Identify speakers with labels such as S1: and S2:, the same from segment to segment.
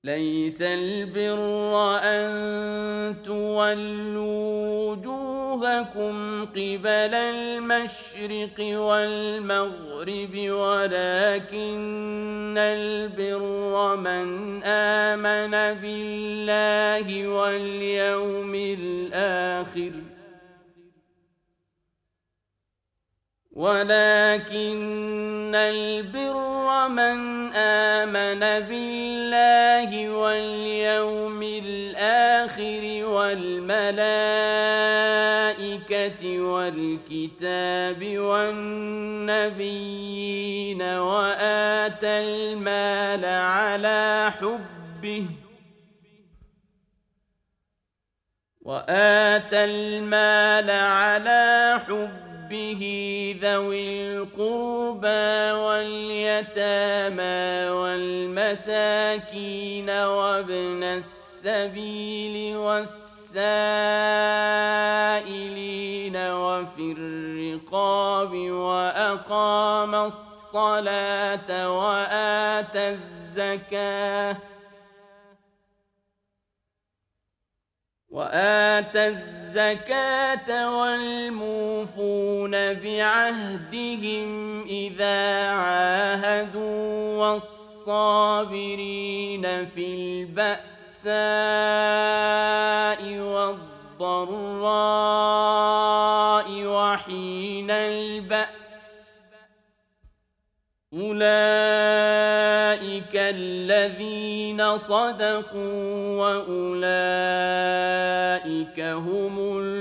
S1: ليس البر أن تولوا وجوهكم قبل المشرق والمغرب ولكن البر من آمن بالله واليوم الآخر ولكن البر من آمن بالله واليوم الآخر والملائكة والكتاب والنبيين وآتى المال على حبه ذوي القربى واليتامى والمساكين وابن السبيل والسائلين وفي الرقاب وآتى الزكاة والموفون بعهدهم إذا عاهدوا والصابرين في البأساء والضراء وحين البأس أولئك الذين صدقوا وأولئك هم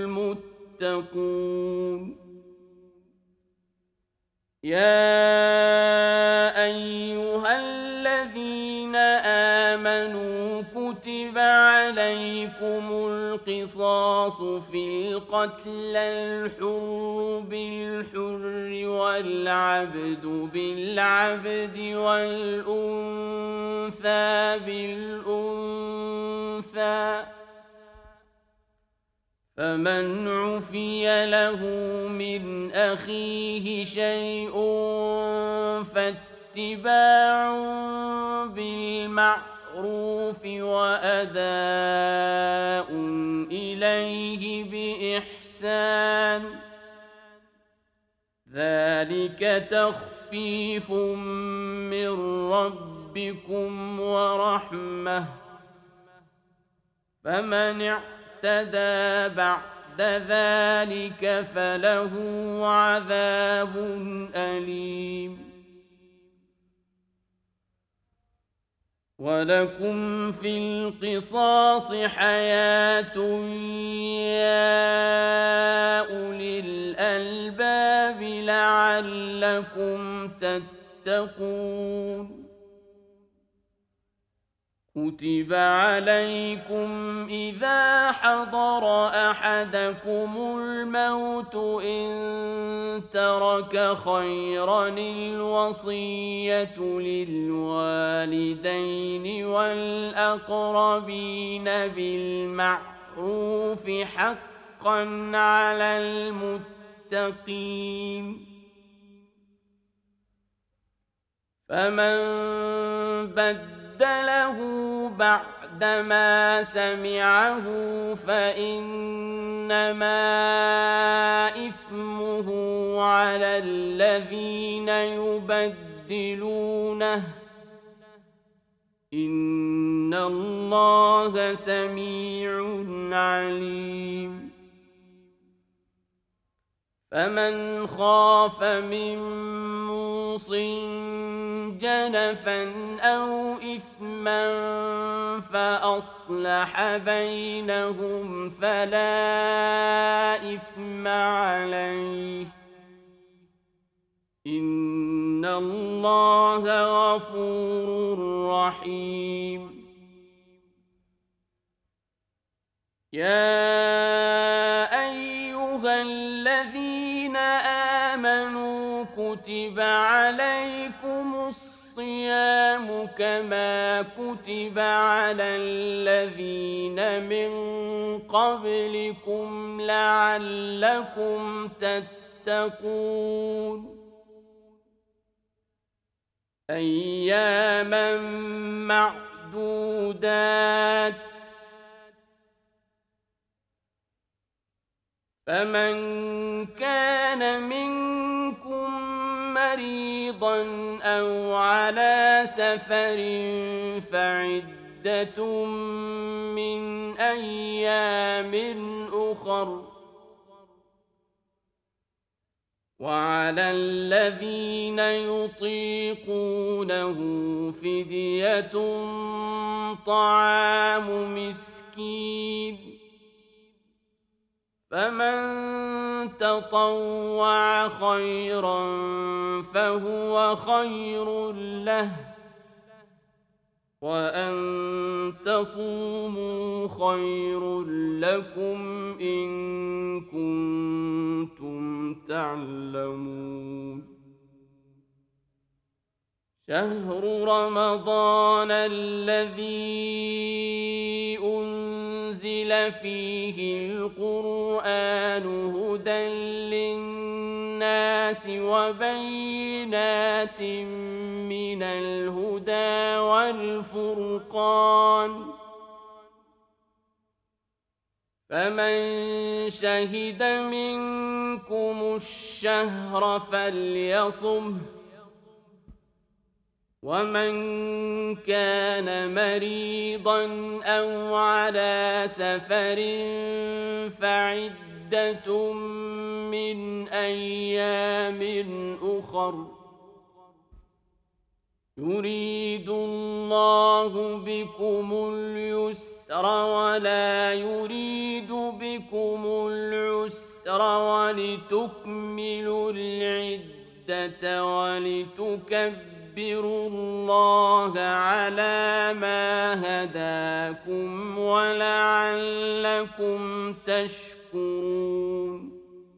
S1: المتقون يا أيها الذين آمنوا كتب عليكم القصاص في القتلى الحر بالحر والعبد بالعبد والأنثى بالأنثى فمن عفي له من أخيه شيء فاتباع بالمعروف وأداء إليه بإحسان ذلك تخفيف من ربكم ورحمة فمن اعتدى بعد ذلك فله عذاب أليم ولكم في القصاص حياة يا أولي الألباب لعلكم تتقون كتب عليكم إذا حضر أحدكم الموت إن ترك خيرا الوصية للوالدين والأقربين بالمعروف حقا على المتقين فمن بدله بعدما سمعه فإنما إثمه على الذين يبدلونه إن الله سميع عليم فمن خاف من موصٍ جنفا أو إثما فأصلح بينهم فلا إثم عليه إن الله غفور رحيم يا أيها الذين آمنوا كتب عليكم الصيام كما كتب على الذين من قبلكم لعلكم تتقون أياما معدودات فمن كان منكم مريضا أو على سفر فعدة من أيام أخر وعلى الذين يطيقونه فدية طعام مسكين فمن تطوع خيرا فهو خير له وأن تصوموا خير لكم إن كنتم تعلمون شهر رمضان الذي أنزل فيه القرآن هدى للناس وبينات من الهدى والفرقان فمن شهد منكم الشهر فليصمه ومن كان مريضا أو على سفر فعدة من أيام أخر يريد الله بكم اليسر ولا يريد بكم العسر ولتكملوا العدة ولتكبروا الله على ما هداكم ولعلكم تشكرون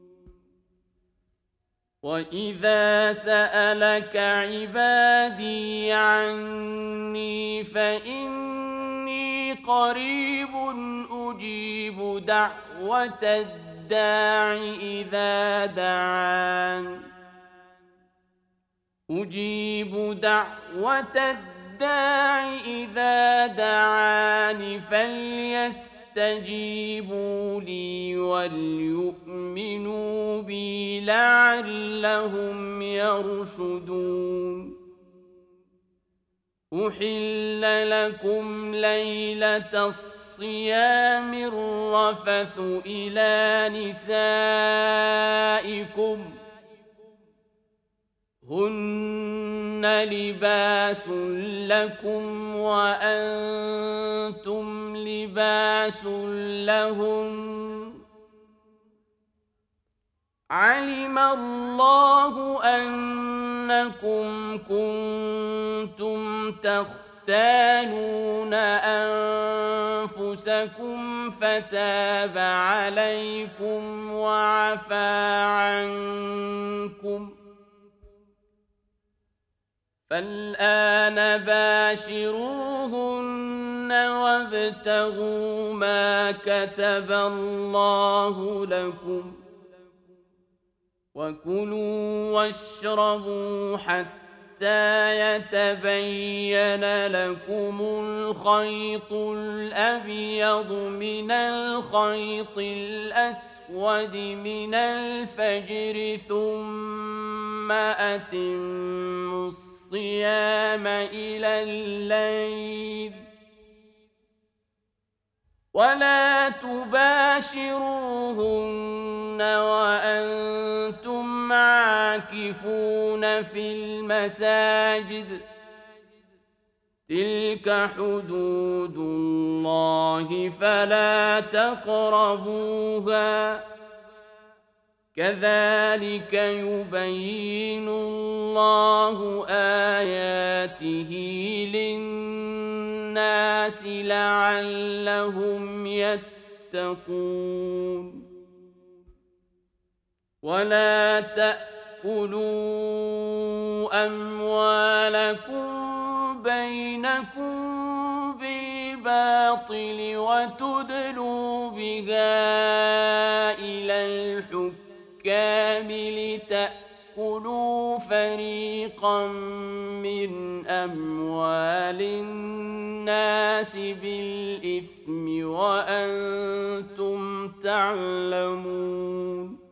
S1: وإذا سألك عبادي عني فإني قريب أجيب دعوة الداع إذا دعان أجيب دعوة الداع إذا دعان فليستجيبوا لي وليؤمنوا بي لعلهم يرشدون أحل لكم ليلة الصيام الرفث إلى نسائكم هن لباس لكم وأنتم لباس لهن علم الله أنكم كنتم تختانون أنفسكم فتاب عليكم وعفى عنكم فالآن باشروهن وابتغوا ما كتب الله لكم وكلوا واشربوا حتى يتبين لكم الخيط الأبيض من الخيط الأسود من الفجر ثم أتموا الصيام إلى الليل ولا تباشروهن وأنتم عاكفون في المساجد تلك حدود الله فلا تقربوها كذلك يبين الله آياته للناس لعلهم يتقون ولا تأكلوا أموالكم بينكم بالباطل وتدلوا بها إلى الحكام لتأكلوا فريقا من أموال الناس الناس بالإثم وأنتم تعلمون